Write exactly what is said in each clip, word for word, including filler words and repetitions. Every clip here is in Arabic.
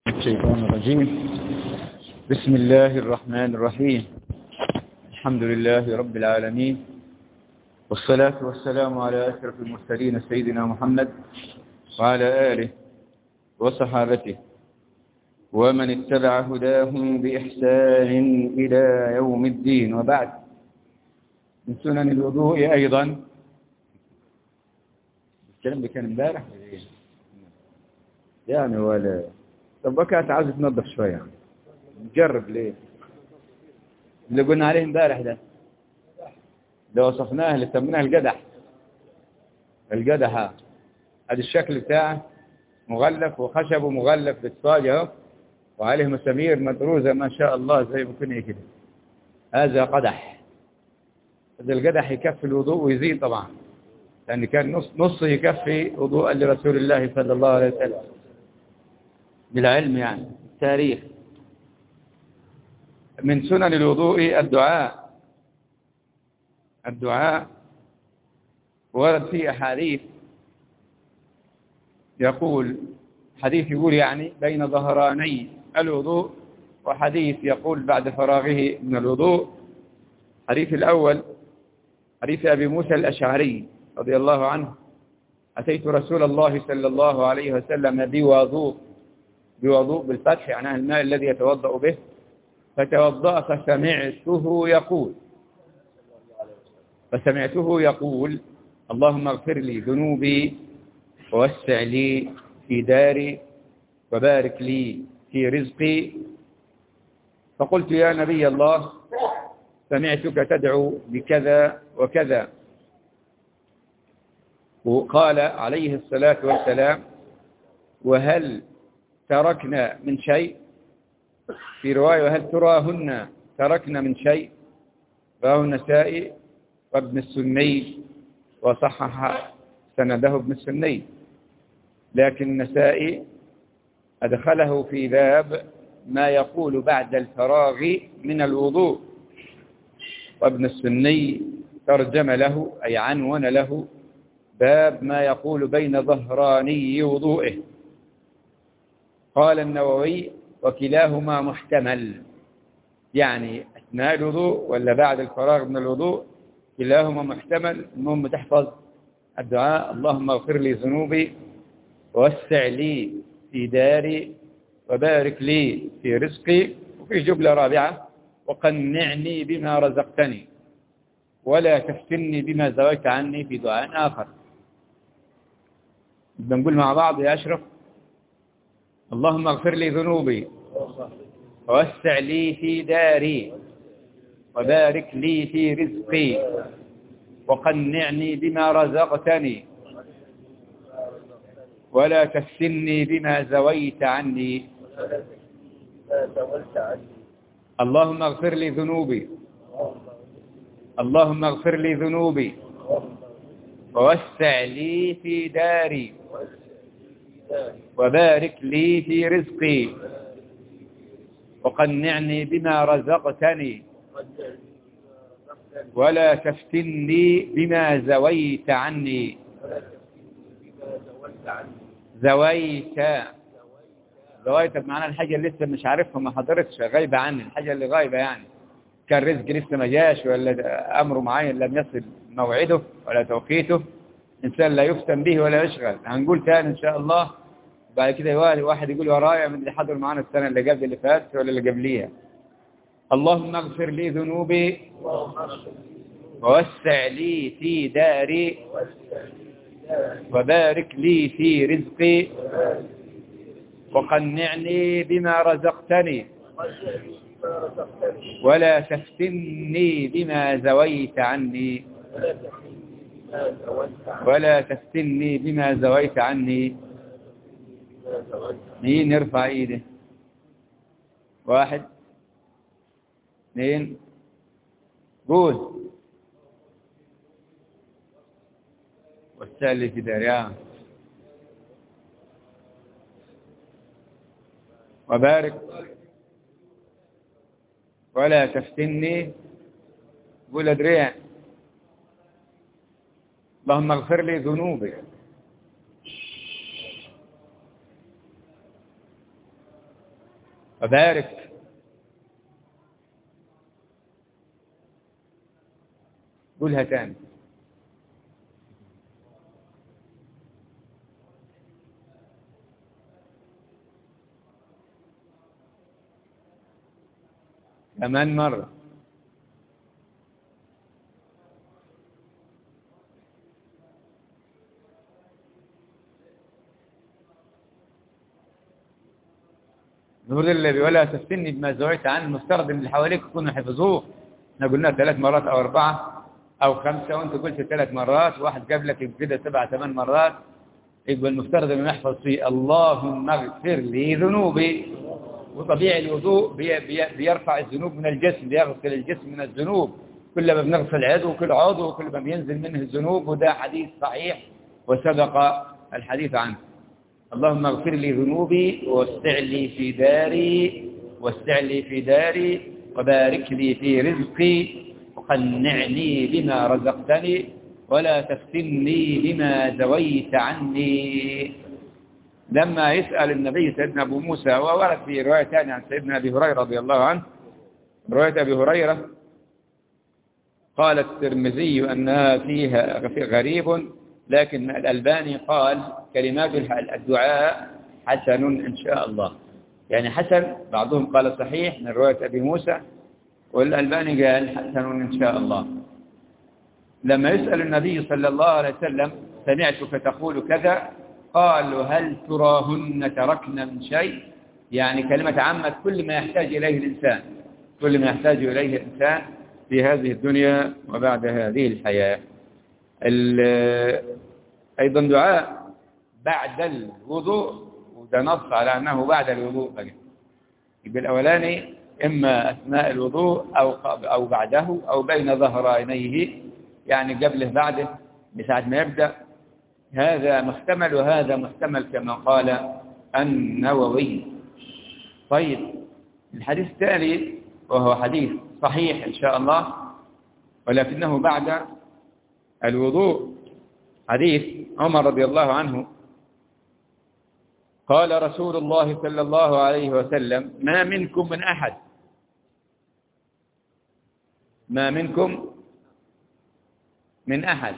الشيطان الرجيم. بسم الله الرحمن الرحيم. الحمد لله رب العالمين، والصلاة والسلام على أشرف المرسلين سيدنا محمد وعلى آله وصحابته ومن اتبع هداهم بإحسان إلى يوم الدين، وبعد. من سنن الوضوء أيضا الكلام ده كان امبارح يعني ولا طب كانت عاوز تنظف شوية يعني. نجرب ليه اللي قلنا عليه امبارح ده اللي وصفناه اللي سميناه القدح القدح هذا الشكل بتاعه مغلف وخشبه مغلف بالصاج اهو، وعليه مسامير مدروزة ما شاء الله زي ما كنا كده. هذا قدح. هذا القدح يكفي الوضوء ويزيد طبعا، لأن كان نص نصه يكفي وضوءا لرسول الله صلى الله عليه وسلم بالعلم يعني التاريخ. من سنن الوضوء الدعاء. الدعاء ورد في أحاديث يقول حديث يقول يعني بين ظهراني الوضوء، وحديث يقول بعد فراغه من الوضوء. حديث الأول حديث أبي موسى الأشعري رضي الله عنه: أتيت رسول الله صلى الله عليه وسلم بوضوء بوضوء بالفتح يعني الماء الذي يتوضأ به، فتوضأ فسمعته يقول فسمعته يقول اللهم اغفر لي ذنوبي ووسع لي في داري وبارك لي في رزقي. فقلت يا نبي الله سمعتك تدعو بكذا وكذا. وقال عليه الصلاة والسلام: وهل تركنا من شيء؟ في رواية: وهل تراهن تركنا من شيء؟ رواه النسائي وابن السني، وصحح سنده ابن السني، لكن النسائي أدخله في باب ما يقول بعد الفراغ من الوضوء، وابن السني ترجم له أي عنون له باب ما يقول بين ظهراني وضوئه. قال النووي: وكلاهما محتمل، يعني أثناء الوضوء ولا بعد الفراغ من الوضوء، كلاهما محتمل. المهم تحفظ الدعاء: اللهم اغفر لي ذنوبي ووسع لي في داري وبارك لي في رزقي. وفي جملة رابعة: وقنعني بما رزقتني ولا تفتني بما زويت عني، في دعاء آخر. بنقول مع بعض يا أشرف: اللهم اغفر لي ذنوبي ووسع لي في داري وبارك لي في رزقي وقنعني بما رزقتني ولا تفتني بما زويت عني. اللهم اغفر لي ذنوبي اللهم اغفر لي ذنوبي ووسع لي في داري وبارك لي في رزقي وقنعني بما رزقتني ولا تفتني بما زويت عني. زويت زويت بمعنى الحاجة اللي لسه مش عارفها، ما حضرتش، غايبة عني، الحاجة اللي غايبة يعني. كان رزق لسه ما جاش، ولا أمر معين لم يصل موعده ولا توقيته، إنسان لا يفتن به ولا يشغل. هنقول تاني إن شاء الله بعد كده. واحد يقول ورايا من اللي حضر معنا السنة اللي قبل اللي فاتت ولا اللي قبليها: اللهم اغفر لي ذنوبي ووسع لي في داري وبارك لي في رزقي وقنعني بما رزقتني ولا تفتني بما زويت عني ولا تفتني بما زويت عني. مين يرفع ايده؟ واحد اثنين قول. والسالي في داريا وبارك ولا تفتني. قول ادريع: اللهم اغفر لي ذنوبي وبارك. قولها تاني. كمان مرة. نقول اللي بيقولها تفتني بما زويت عن المفترض ان اللي حواليك يكونوا حفظوه. احنا قلنا ثلاث مرات او اربعة او خمسة، وانت قلت ثلاث مرات، واحد قبلك كده سبع ثمان مرات، يبقى المفترض انه يحفظ فيه اللهم اغفر لي ذنوبي. وطبيعي الوضوء بي بي بيرفع الذنوب من الجسم، بيغسل الجسم من الذنوب، كل ما بنغسل عضو كل عضو كل ما بينزل منه الذنوب، وده حديث صحيح وسبق الحديث عنه. اللهم اغفر لي ذنوبي ووسع لي في داري ووسع لي في داري وبارك لي في رزقي وقنعني بما رزقتني ولا تفتني بما زويت عني. لما يسأل النبي سيدنا أبو موسى، وورد في رواية ثانية عن سيدنا أبي هريرة رضي الله عنه، رواية أبي هريرة قال الترمذي أنها فيها غريب، لكن الألباني قال كلمات الدعاء حسن إن شاء الله. يعني حسن، بعضهم قال صحيح من رواية أبي موسى، والألباني قال حسن إن شاء الله. لما يسأل النبي صلى الله عليه وسلم سمعتك تقول كذا، قالوا هل تراهن تركنا من شيء؟ يعني كلمة عامة كل ما يحتاج إليه الإنسان، كل ما يحتاج إليه الإنسان في هذه الدنيا وبعد هذه الحياة. أيضا دعاء بعد الوضوء، وده نص على أنه بعد الوضوء بقى. يبقى الأولاني إما أثناء الوضوء أو أو بعده أو بين ظهرانيه، يعني قبله بعده بساعة ما يبدأ. هذا محتمل وهذا محتمل كما قال النووي. طيب الحديث التالي وهو حديث صحيح إن شاء الله، ولكنه بعد الوضوء. حديث عمر رضي الله عنه قال رسول الله صلى الله عليه وسلم ما منكم من أحد ما منكم من أحد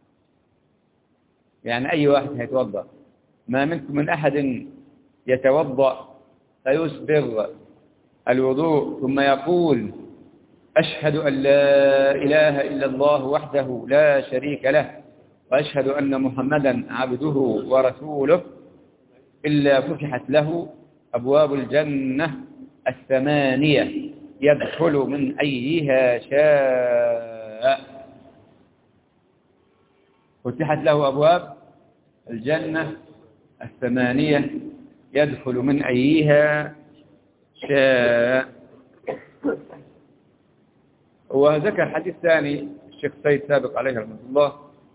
يعني أي واحد هيتوضأ، ما منكم من أحد يتوضأ فيسبغ الوضوء ثم يقول أشهد أن لا إله إلا الله وحده لا شريك له وأشهد أن محمدا عبده ورسوله إلا فتحت له أبواب الجنة الثمانية يدخل من أيها شاء. فتحت له أبواب الجنة الثمانية يدخل من أيها شاء. وذكر حديث ثاني الشيخ سيد سابق عليه رحمه الله،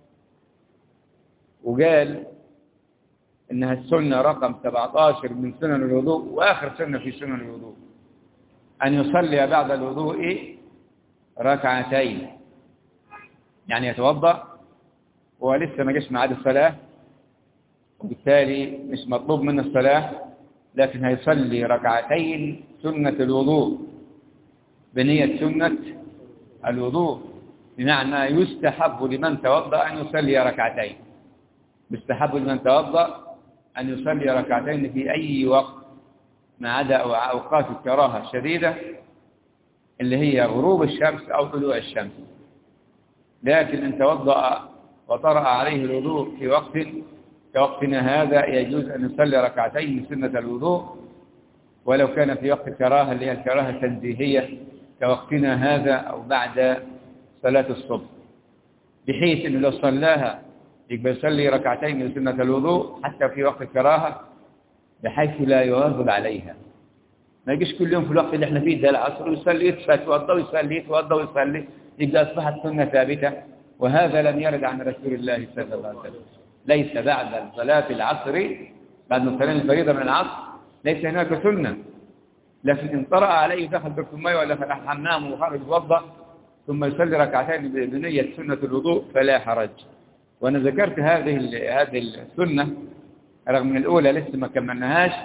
وقال إنها السنة رقم سبعة عشر من سنن الوضوء وآخر سنة في سنن الوضوء أن يصلي بعد الوضوء ركعتين، يعني يتوضأ ولسه ما جاش ميعاد الصلاة، وبالتالي مش مطلوب منه الصلاة، لكن هيصلي ركعتين سنة الوضوء بنية سنة الوضوء، بمعنى يستحب لمن توضأ أن يصلي ركعتين، يستحب لمن توضأ أن يصلي ركعتين في أي وقت ما عدا أوقات الكراهة الشديدة اللي هي غروب الشمس أو طلوع الشمس. لكن إن توضأ وطرأ عليه الوضوء في وقت كوقتنا هذا يجوز أن يصلي ركعتين من سنة الوضوء، ولو كان في وقت الكراهة اللي هي الكراهة التنزيهية كوقتنا هذا أو بعد صلاة الصبح، بحيث أنه لو صلاها يبقى يصلي ركعتين من سنة الوضوء حتى في وقت الكراهة، بحيث لا يواظب عليها. ما يجيش كل يوم في الوقت اللي احنا فيه ده العصر ويصلي يتوضا ويصلي يتوضا ويصلي، يبقى أصبحت سنة ثابتة، وهذا لم يرد عن رسول الله صلى الله عليه وسلم. ليس بعد صلاة العصر، بعد صلاة الفريضة من العصر ليس هناك سنة، لكن إن طرأ عليه دخل بيت الماء ولا فتح حمام وخرج يتوضا ثم يصلي ركعتين بنية سنة الوضوء فلا حرج. وأنا ذكرت هذه هذه السنة رغم من الأولى لسه ما كملناهاش،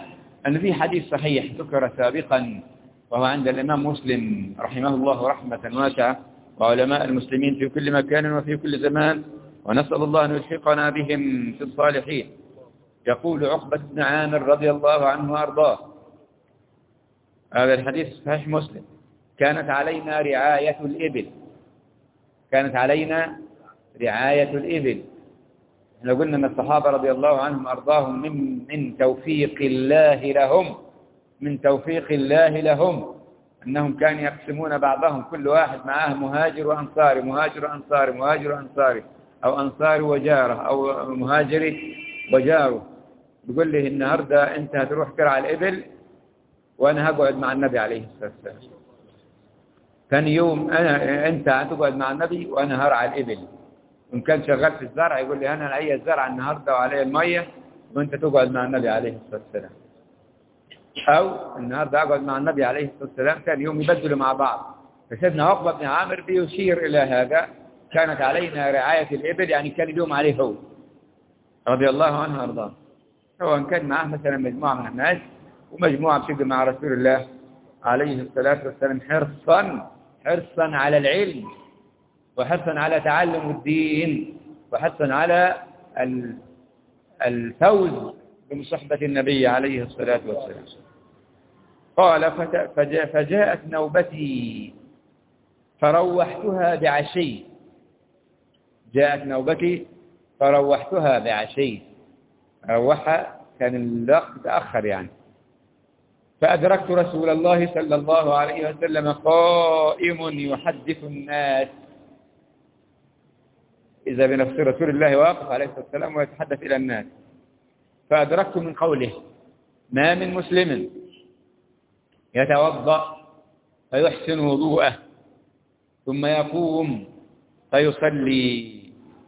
أن في حديث صحيح ذكر سابقا وهو عند الإمام مسلم رحمه الله رحمة واسعة وعلماء المسلمين في كل مكان وفي كل زمان، ونسأل الله أن يلحقنا بهم في الصالحين. يقول عقبة بن عامر رضي الله عنه وأرضاه، هذا الحديث صحيح مسلم: كانت علينا رعاية الإبل كانت علينا رعاية الإبل. احنا قلنا أن الصحابة رضي الله عنهم وأرضاهم من, من توفيق الله لهم من توفيق الله لهم أنهم كانوا يقسمون بعضهم، كل واحد معاه مهاجر وأنصاري مهاجر وأنصاري مهاجر وأنصاري أو أنصاري وجاره أو مهاجري وجاره. بيقول لي النهاردة أنت هتروح ترعى الإبل وأنا هقعد مع النبي عليه الصلاة والسلام. ثاني يوم أنا أنت هتقعد مع النبي وأنا هرعى الإبل. وإن كان شغال في الزرع يقول لي أنا علي الزرع النهاردة وعلي المية وأنت تقعد مع النبي عليه الصلاة والسلام. أو النهاردة أقعد مع النبي عليه الصلاة والسلام، ثاني يوم يبدلوا مع بعض. فسيدنا عقبة بن عامر بيشير إلى هذا: كانت علينا رعاية الإبل، يعني كان اليوم عليه هو رضي الله عنه وأرضاه. هو إن كان معه مثلا مجموعة من الناس ومجموعة بتجي مع رسول الله عليه الصلاة والسلام حرصا حرصا على العلم وحرصا على تعلم الدين وحرصا على الفوز بمصحبة النبي عليه الصلاة والسلام. قال: فجاءت نوبتي فروحتها بعشي جاءت نوبتي فروحتها بعشي روحها كان الوقت تأخر يعني. فأدركت رسول الله صلى الله عليه وسلم قائم يحدث الناس، إذا بنفس رسول الله واقف عليه الصلاة والسلام ويتحدث إلى الناس. فأدركت من قوله: ما من مسلم يتوضأ فيحسن وضوءه ثم يقوم فيصلي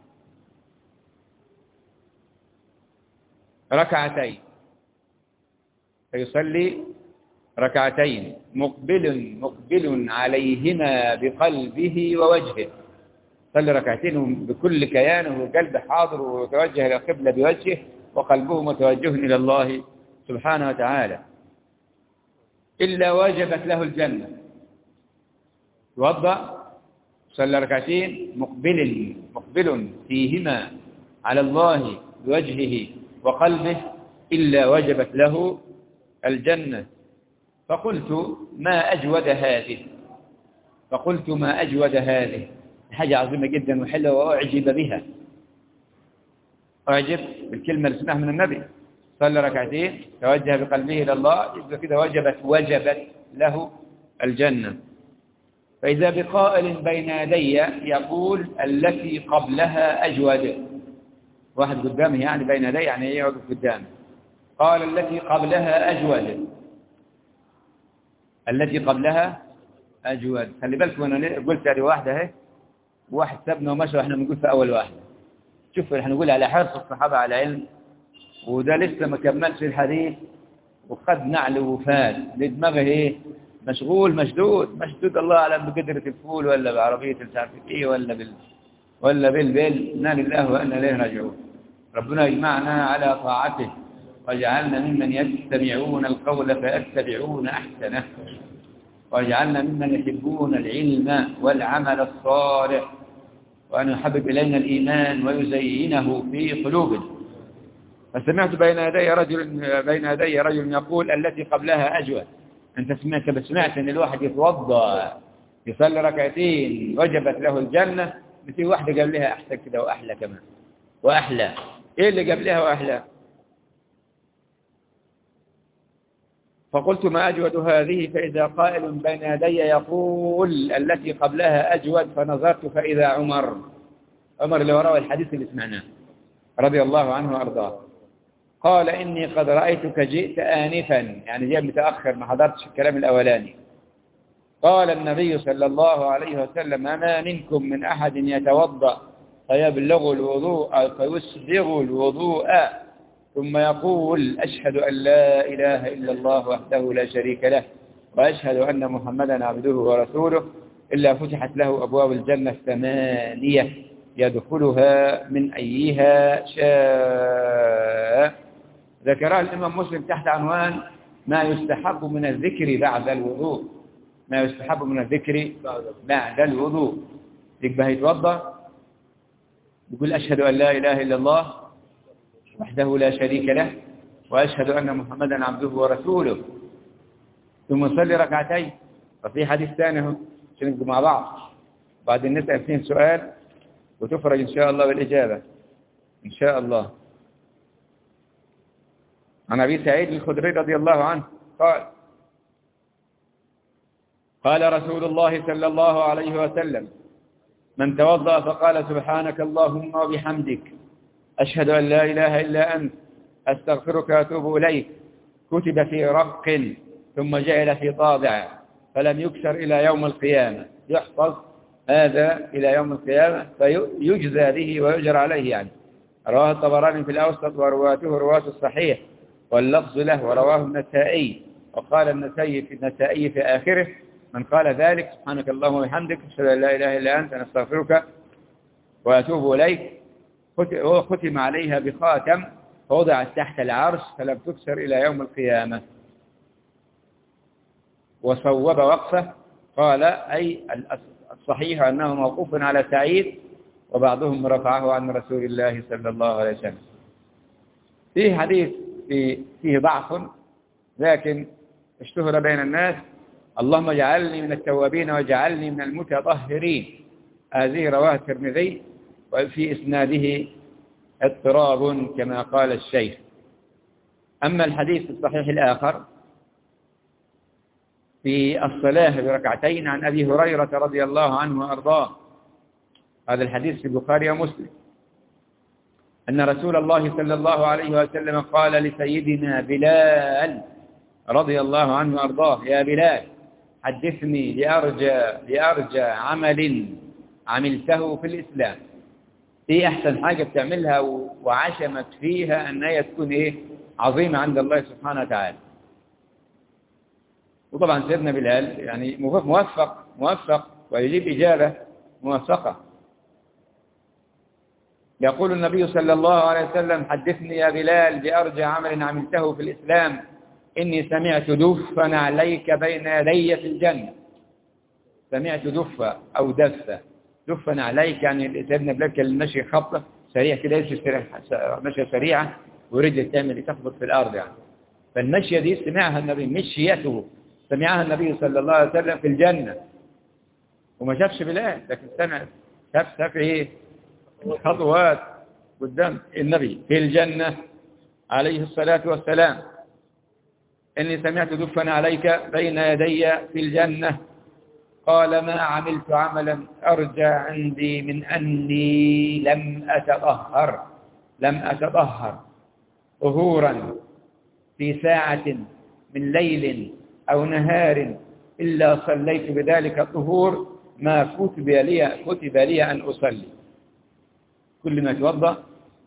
ركعتين فيصلي ركعتين مقبل مقبل عليهما بقلبه ووجهه. صلي ركعتين بكل كيانه وقلبه حاضر وتوجه إلى القبلة بوجهه وقلبه متوجه إلى الله سبحانه وتعالى، إلا وجبت له الجنة. توضأ صلى ركعتين مقبل مقبل فيهما على الله بوجهه وقلبه إلا وجبت له الجنة. فقلت: ما أجود هذه فقلت ما أجود هذه حاجة عظيمة جدا وحلوة وأعجب بها. أعجب بالكلمة اللي سمعها من النبي: صلى ركعتين توجه بقلبه إلى الله، إذا كده وجبت وجبت له الجنة. فإذا بقائل بين يدي يقول: التي قبلها أجود. واحد قدامه يعني بين يدي يعني ايه يقف قدامه. قال: التي قبلها أجود التي قبلها أجود. خلي بالكم أنا قلت هذه واحدة اهي، واحد سابنا ومشى واحنا بنقول في أول واحدة. شوفوا احنا نقول على حرص الصحابة على علم، وده لسه ما كملش الحديث وقد نعل وفات لدماغه ايه مشغول مشدود مشدود الله أعلم بقدرة الفول ولا بعربية التعرف ايه ولا بال ولا بالبل. إنا لله وإنا إليه راجعون. ربنا يجمعنا على طاعته واجعلنا ممن يستمعون القول فيتبعون أحسنه، واجعلنا ممن يحبون العلم والعمل الصالح، وأن يحبب إلينا الإيمان ويزينه في قلوبنا. فسمعت بين يدي رجل بين يدي رجل يقول: التي قبلها أجود. أنت سمعت بس سمعت أن الواحد يتوضأ يصلي ركعتين وجبت له الجنة، في واحدة قبلها أحسن كده وأحلى كمان وأحلى. إيه اللي قبلها وأحلى؟ فقلت: ما أجود هذه؟ فإذا قائل بين يدي يقول: التي قبلها أجود. فنظرت فإذا عمر عمر اللي وراء الحديث اللي سمعناه رضي الله عنه وأرضاه. قال: إني قد رأيتك جئت آنفا، يعني جاء متأخر ما حضرتش الكلام الأولاني. قال النبي صلى الله عليه وسلم: ما منكم من أحد يتوضأ فيبلغ الوضوء أو فيسبغ الوضوء ثم يقول: أشهد أن لا إله إلا الله وحده لا شريك له وأشهد أن محمدا عبده ورسوله، إلا فتحت له أبواب الجنة الثمانية يدخلها من أيها شاء. ذكرها الإمام مسلم تحت عنوان: ما يستحب من الذكر بعد الوضوء، ما يستحب من الذكر بعد الوضوء. يبقى هيتوضأ يقول أشهد أن لا إله إلا الله وحده لا شريك له وأشهد أن محمدا عبده ورسوله، ثم يصلي ركعتين. ففي حديث ثاني اهو عشان نبقى مع بعض، بعدين نسأل فيه سؤال وتفرج إن شاء الله بالإجابة إن شاء الله. عن أبي سعيد الخدري رضي الله عنه قال قال رسول الله صلى الله عليه وسلم: من توضأ فقال سبحانك اللهم وبحمدك أشهد أن لا إله إلا أنت أستغفرك وأتوب إليك، كتب في رق ثم جعل في طابع فلم يكسر إلى يوم القيامة، يحفظ هذا إلى يوم القيامة فيجزى به ويؤجر عليه. يعني رواه الطبراني في الأوسط ورواته رواة الصحيح واللفظ له، ورواه النسائي. وقال النسائي في النسائي في آخره: من قال ذلك سبحانك اللهم وبحمدك أشهد أن لا إله إلا أنت أستغفرك وأتوب إليك، هو ختم عليها بخاتم ووضعت تحت العرش فلم تكسر إلى يوم القيامة. وصوب وقفه قال أي الصحيح أنه موقوف على سعيد، وبعضهم رفعه عن رسول الله صلى الله عليه وسلم. فيه حديث فيه ضعف لكن اشتهر بين الناس: اللهم اجعلني من التوابين واجعلني من المتطهرين. هذه رواه الترمذي وفي إسناده اضطراب كما قال الشيخ. أما الحديث الصحيح الآخر في الصلاة بركعتين عن أبي هريرة رضي الله عنه وأرضاه، هذا الحديث في البخاري ومسلم، أن رسول الله صلى الله عليه وسلم قال لسيدنا بلال رضي الله عنه وأرضاه: يا بلال حدثني لأرجى, لأرجى عمل عملته في الإسلام. إيه أحسن حاجة بتعملها وعشمت فيها أن هي تكون إيه عظيمة عند الله سبحانه وتعالى. وطبعا سيدنا بلال يعني موفق موفق ويجيب إجابة موفقة. يقول النبي صلى الله عليه وسلم: حدثني يا بلال بأرجى عمل عملته في الإسلام، إني سمعت دفا عليك بين يدي في الجنة. سمعت دفا أو دفا دفا عليك، يعني سيدنا بلال كان المشي خبطة سريع كده، يمشي مشي سريعة ورجل تعمل تخبط في الأرض يعني. فالمشية دي سمعها النبي، مشيته سمعها النبي صلى الله عليه وسلم في الجنة، وما شافش بلال لكن سمع شاف شاف ايه خطوات قدام النبي في الجنة عليه الصلاة والسلام. إني سمعت دفا عليك بين يدي في الجنة. قال: ما عملت عملا أرجى عندي من أني لم أتطهر لم أتطهر طهورا في ساعة من ليل أو نهار إلا صليت بذلك الطهور ما كتب لي كتب لي أن أصلي. كل ما يتوضأ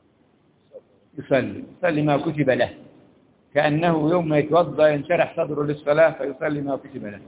يصلي يصلي ما كتب له، كأنه يوم ما يتوضأ ينشرح صدره للصلاة فيصلي ما كتب له.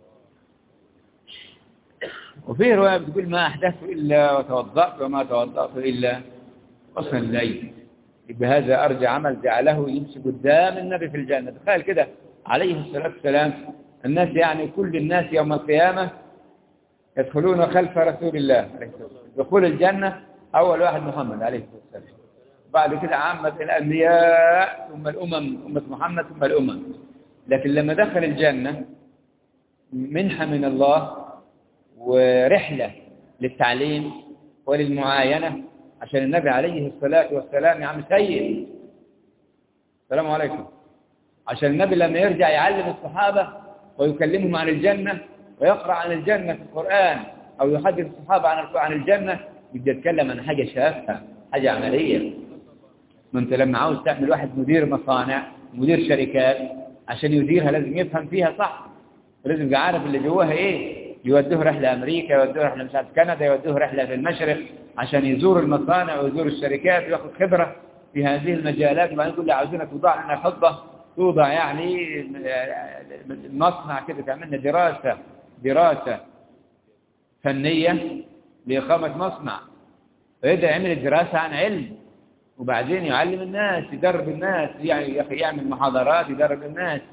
وفي رواية بتقول: ما أحدثت إلا وتوضأت وما توضأت إلا وصليت. يبقى هذا أرجى عمل جعله يمشي قدام النبي في الجنة. تخيل كده عليه الصلاة والسلام، الناس يعني كل الناس يوم القيامة يدخلون خلف رسول الله دخول الجنة أول واحد محمد عليه الصلاة والسلام، بعد كده عامة الأنبياء ثم الأمم أمة محمد ثم الأمم. لكن لما دخل الجنة منحة من الله ورحلة للتعليم وللمعاينة، عشان النبي عليه الصلاة والسلام يا عم سيد السلام عليكم، عشان النبي لما يرجع يعلم الصحابة ويكلمهم عن الجنة ويقرأ عن الجنة في القرآن أو يحدث الصحابة عن عن الجنة، يبدأ يتكلم عن حاجة شافها، حاجة عملية. ما أنت لما عاوز تعمل واحد مدير مصانع مدير شركات عشان يديرها لازم يفهم فيها صح، ولازم يبقى عارف اللي جواها إيه. يودوه رحلة أمريكا، يودوه رحلة مش عارف كندا، يودوه رحلة في المشرق عشان يزور المصانع ويزور الشركات ويأخذ خبرة في هذه المجالات. وبعدين يقول لي عاوزينك توضع لنا خطة، توضع يعني المصنع كده، تعملنا دراسة دراسة فنية لإقامة مصنع. فيبدأ يعمل الدراسة عن علم، وبعدين يعلم الناس، يدرب الناس، يعني يعمل محاضرات يدرب الناس.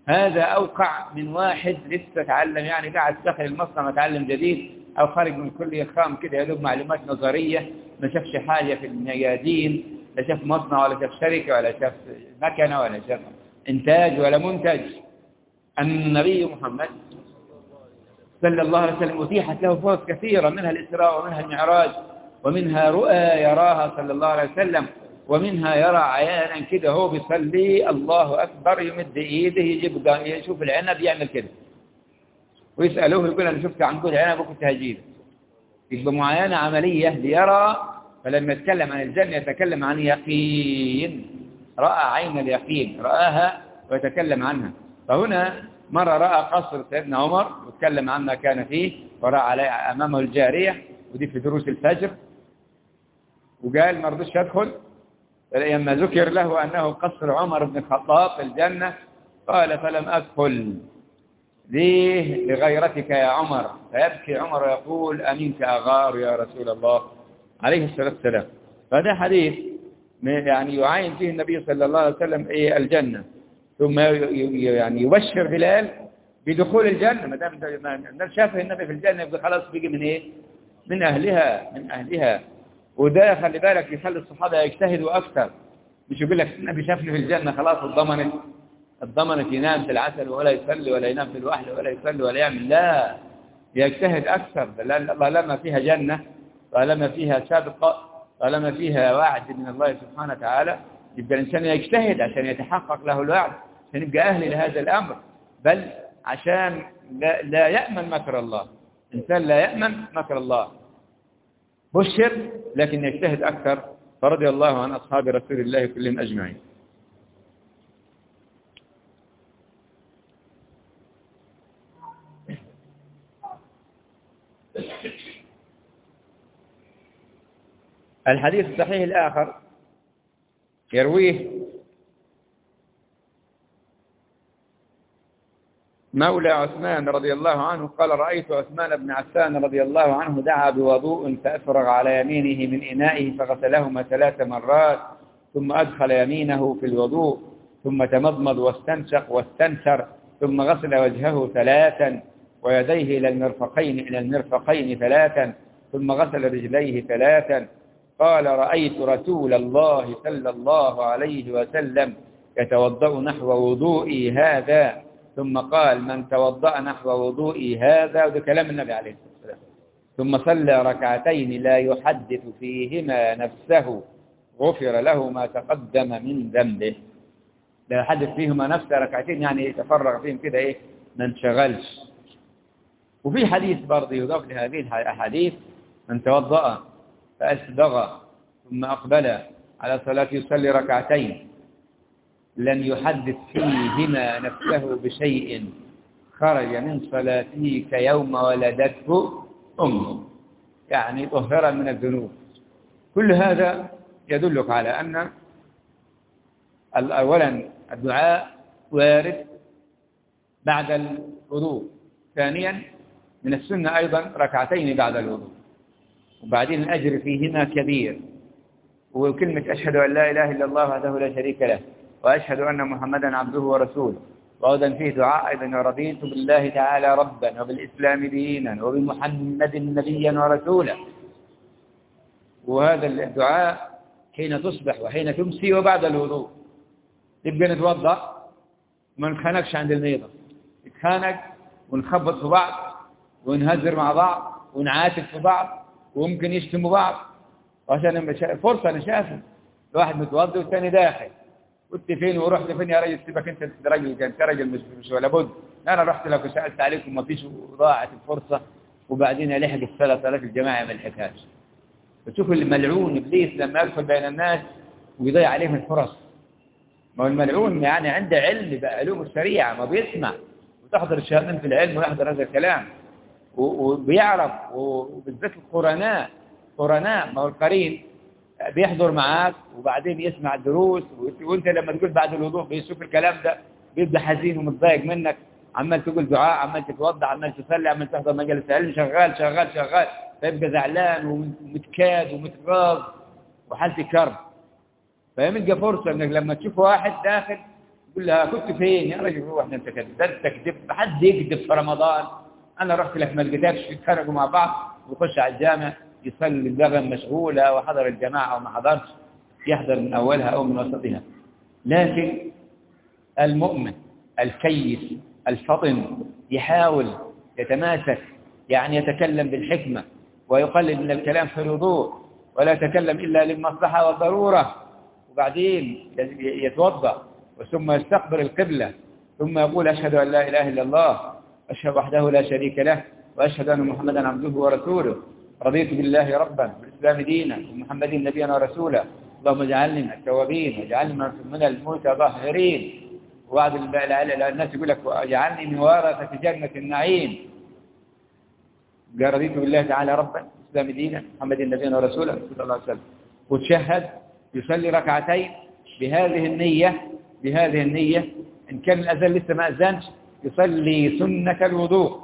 هذا أوقع من واحد لسه تعلم، يعني قاعد داخل المصنع متعلم جديد، أو خارج من كلية خام كده يدوب معلومات نظرية، ما شافش حاجة في الميادين، لا شاف مصنع ولا شاف شركة ولا شاف مكنة ولا شاف إنتاج ولا منتج. النبي محمد صلى الله عليه وسلم أتيحت له فرص كثيرة، منها الإسراء ومنها المعراج، ومنها رؤى يراها صلى الله عليه وسلم، ومنها يرى عيانا كده هو بيصلي الله أكبر يمد إيده يجيب يشوف العنب يعمل كده، ويسألوه يقول أنا شفت عنقود عنب وكنت هجيبه. يبقى معاينة عملية ليرى. فلما يتكلم عن الجنة يتكلم عن يقين، رأى عين اليقين، رآها ويتكلم عنها. فهنا مرة رأى قصر سيدنا عمر وتكلم عما كان فيه، ورأى عليه أمامه الجارية، ودي في دروس الفجر، وقال ما رضيش يدخل. لما ذكر له أنه قصر عمر بن الخطاب في الجنة قال فلم أدخل. ليه؟ لغيرتك يا عمر. فيبكي عمر ويقول أمنك أغار يا رسول الله عليه الصلاة والسلام. فهذا حديث يعني يعاين فيه النبي صلى الله عليه وسلم إيه الجنة، ثم يعني يبشر بلال بدخول الجنة. ما دام الناس شافه النبي في الجنة يبقى خلاص بيجي من إيه؟ من أهلها من أهلها. وده خلي بالك يخلي الصحابة يجتهدوا أكثر، مش يقول لك النبي شافني في الجنة خلاص الضمنت الضمنت ينام في العسل ولا يصلي ولا ينام في الوحل ولا يصلي ولا يعمل، لا، يجتهد أكثر. طالما فيها جنة، طالما فيها سابقة، طالما فيها وعد من الله سبحانه وتعالى، يبقى الإنسان يجتهد عشان يتحقق له الوعد، عشان يبقى أهل لهذا الأمر، بل عشان لا, لا يأمن مكر الله. إنسان لا يأمن مكر الله بشر لكن يجتهد أكثر. فرضي الله عن أصحاب رسول الله كلهم أجمعين. الحديث الصحيح الآخر يرويه مولى عثمان رضي الله عنه قال رأيت عثمان بن عفان رضي الله عنه دعا بوضوء فأفرغ على يمينه من إنائه فغسلهما ثلاث مرات، ثم أدخل يمينه في الوضوء، ثم تمضمض واستنشق واستنثر، ثم غسل وجهه ثلاثا ويديه إلى المرفقين إلى المرفقين ثلاثا، ثم غسل رجليه ثلاثا. قال رأيت رسول الله صلى الله عليه وسلم يتوضأ نحو وضوئي هذا، ثم قال من توضأ نحو وضوئي هذا، وده كلام النبي عليه الصلاة والسلام، ثم صلى ركعتين لا يحدث فيهما نفسه غفر له ما تقدم من ذنبه. لا يحدث فيهما نفسه ركعتين يعني يتفرغ فيهم كده ايه، ما انشغلش. وفي حديث برضه يضاف لهذه الحديث من توضأ فأسبغ ثم أقبل على صلاة يصلي ركعتين لن يحدث فيهما نفسه بشيء خرج من صلاته كيوم ولدته أمه، يعني طهرا من الذنوب. كل هذا يدلك على أن أولا الدعاء وارد بعد الوضوء، ثانيا من السنة أيضا ركعتين بعد الوضوء، وبعدين الأجر فيهما كبير. وكلمة أشهد أن لا إله إلا الله وحده لا شريك له وأشهد أن محمدا عبده ورسوله، وأيضا فيه دعاء أيضا رضيت بالله تعالى ربا وبالإسلام دينا وبمحمد نبيا ورسولا. وهذا الدعاء حين تصبح وحين تمسي وبعد الوضوء. يبقى نتوضأ وما نتخانقش عند الميضة، نتخانق ونخبط في بعض ونهزر مع بعض ونعاتب في بعض وممكن يشتموا بعض، عشان فرصة أنا شافه واحد متوضي والثاني داخل، قلت فين ورحت فين يا راجل؟ سيبك انت راجل، كان راجل مش مش ولا بد. انا رحت لك وسالت عليكم ما فيش، ضاعت الفرصه، وبعدين لحق الصلاه صلاه الجماعه ما لحقهاش. بتشوف الملعون ابليس لما يدخل بين الناس ويضيع عليهم الفرص. ما هو الملعون يعني عنده علم بعلوم الشريعه، ما بيسمع وتحضر الشهادين في العلم ويحضر هذا الكلام وبيعرف، وبالذات القرناء قرناء ما هو القرين بيحضر معاك وبعدين يسمع الدروس، وانت لما تقول بعد الوضوء بيشوف الكلام ده بيبقى حزين ومتضايق منك، عمال تقول دعاء، عمال تتوضع، عمال تصلي، عمال تحضر مجلس علم، شغال شغال شغال، فيبقى زعلان ومتكاد ومتغاظ وحالتي كرب. فيبقى فرصة انك لما تشوف واحد داخل يقول لها كنت فين يا راجل؟ روح، انت كذبت تكذب، حد يكذب في رمضان؟ انا رحت لك ما لقيتكش. يتخانقوا مع بعض ويخش على الجامع يصلي اللغم مشغوله وحضر الجماعه وما حضرش، يحضر من اولها او من وسطها. لكن المؤمن الكيس الفطن يحاول يتماسك، يعني يتكلم بالحكمة ويقلل من الكلام في الوضوء، ولا يتكلم إلا للمصلحة والضرورة، وبعدين يتوضأ ثم يستقبل القبلة، ثم يقول أشهد أن لا إله إلا الله، أشهد وحده لا شريك له، وأشهد أن محمدا عبده ورسوله، رضيت بالله ربا والإسلام دينا ومحمد نبيا ورسولا، اللهم اجعلني من التوابين واجعلني من المتطهرين. وبعد الناس يقول لك واجعلني من ورثة جنة النعيم. قال رضيت بالله تعالى ربا الإسلام دينا محمد نبيا ورسولا صلى الله عليه وسلم. وتشهد يصلي ركعتين بهذه النية بهذه النية. إن كان الأذان لسه ما أذنش يصلي سنة الوضوء.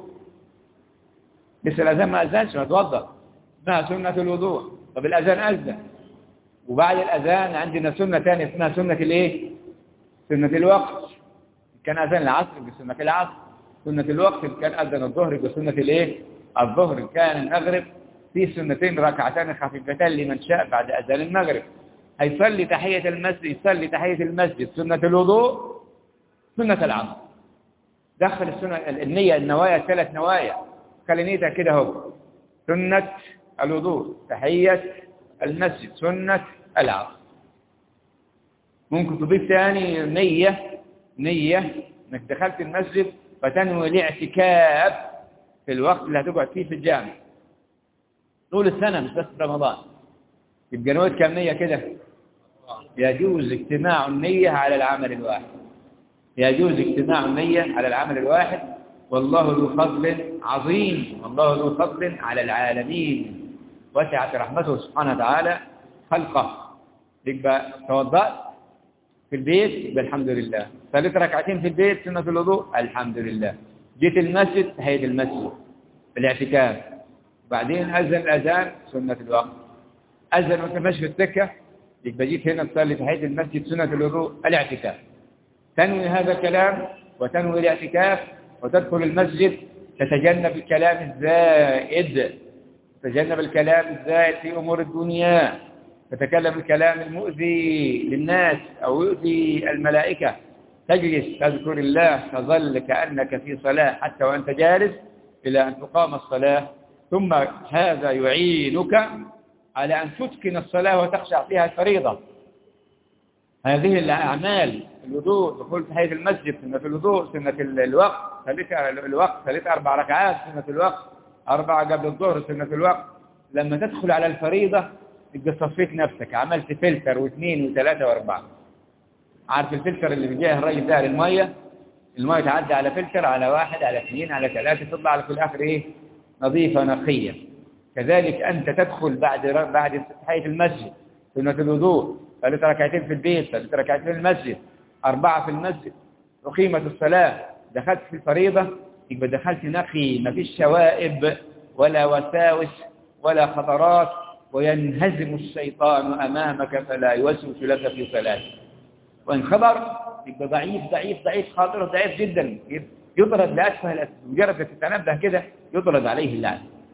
لسه الأذان ما أذنش ما توضأ، اسمها سنة الوضوء. طب الأذان أذن، وبعد الأذان عندنا سنة ثانية اسمها سنة الإيه؟ سنة الوقت. كان أذان العصر بسنة العصر، سنة الوقت كان أذان الظهر بسنة الإيه؟ الظهر. كان المغرب في سنتين ركعتين خفيفتين لمن شاء بعد أذان المغرب. هيصلي تحية المسجد، يصلي تحية المسجد سنة الوضوء سنة العصر. دخل السنة النية النوايا ثلاث نوايا، خلي نيتها كده اهو: سنة الوضوء، تحية المسجد، سنة العصر. ممكن تضيف ثاني نية نية انك دخلت المسجد فتنوي الاعتكاف في الوقت اللي هتقعد فيه في الجامع طول السنة مش بس في رمضان. يبقى نويت كم نية كده؟ يجوز اجتماع النية على العمل الواحد، يجوز اجتماع النية على العمل الواحد. والله ذو فضل عظيم، والله ذو فضل على العالمين، وسعت رحمته سبحانه وتعالى خلقه. يبقى توضأت في البيت يبقى الحمد لله، صليت ركعتين في البيت سنة الوضوء الحمد لله، جيت المسجد تحية المسجد الاعتكاف، بعدين أذن الأذان سنة الوقت، أذن وأنت ماشي في السكة يبقى جيت هنا تصلي تحية المسجد سنة الوضوء الاعتكاف. تنوي هذا الكلام وتنوي الاعتكاف وتدخل المسجد، تتجنب الكلام الزائد، تتجنب الكلام الزائد في أمور الدنيا، تتكلم الكلام المؤذي للناس أو يؤذي الملائكة. تجلس تذكر الله تظل كأنك في صلاة حتى وأنت جالس إلى أن تقام الصلاة. ثم هذا يعينك على أن تتقن الصلاة وتخشع فيها الفريضة. هذه الأعمال الوضوء، دخول تحية المسجد سنة الوضوء، سنة الوقت ثلاث الوقت ثلاث أربع ركعات سنة الوقت، أربعة قبل الظهر سنة الوقت. لما تدخل على الفريضة تبقى صفيت نفسك، عملت فلتر واثنين وثلاثة وأربعة. عارف الفلتر اللي بيجيه الراجل ده للمية، المية تعدي على فلتر على واحد على اثنين على ثلاثة تطلع على في الآخر إيه؟ نظيفة نقية. كذلك أنت تدخل بعد بعد تحية المسجد سنة الوضوء، ثلاث ركعتين في البيت، ثلاث ركعتين في المسجد، أربعة في المسجد، أقيمت الصلاة، دخلت في الفريضة يبقى دخلت نقي، ما فيش شوائب ولا وساوس ولا خطرات، وينهزم الشيطان أمامك فلا يوسوس لك في صلاتك. وإن خبر يبقى ضعيف ضعيف ضعيف خاطره ضعيف جدا، يطرد لأسفل الأسفل، مجرد تتنبه كده يطرد عليه اللعن.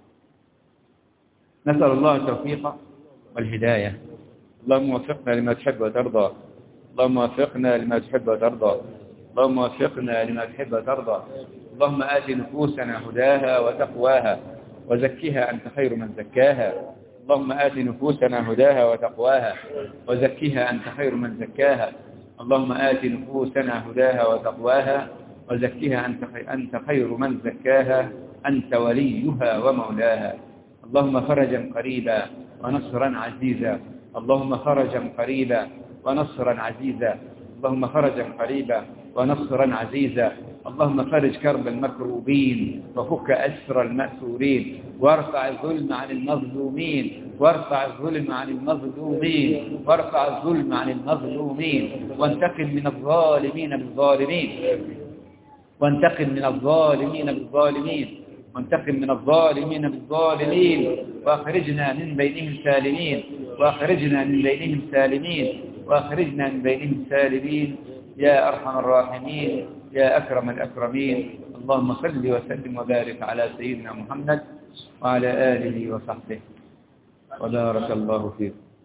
نسأل الله التوفيق والهداية. اللهم وفقنا لما تحب وترضى، اللهم وفقنا لما تحب وترضى، اللهم وفقنا لما تحب وترضى. اللهم آت نفوسنا هداها وتقواها وزكها أنت خير من زكاها. اللهم آت نفوسنا هداها وتقواها وزكها أنت خير من زكاها. اللهم آت نفوسنا هداها وتقواها وزكها أنت أنت خير من زكاها، أنت وليها ومولاها. اللهم فرجا قريبا ونصرا عزيزا، اللهم فرجا قريبا ونصرا عزيزا، اللهم فرجا قريبا ونصرا عزيزا. اللهم فرج كرب المكروبين وفك أسر المأسورين، وارفع الظلم عن المظلومين، وارفع الظلم عن المظلومين، وارفع الظلم عن المظلومين، وانتقم من الظالمين بالظالمين، وانتقم من الظالمين بالظالمين، وانتقم من الظالمين بالظالمين، واخرجنا من بينهم سالمين، واخرجنا من بينهم سالمين، واخرجنا من بينهم سالمين. يا أرحم الراحمين يا أكرم الأكرمين. اللهم صل وسلم وبارك على سيدنا محمد وعلى آله وصحبه وبارك الله فيكم.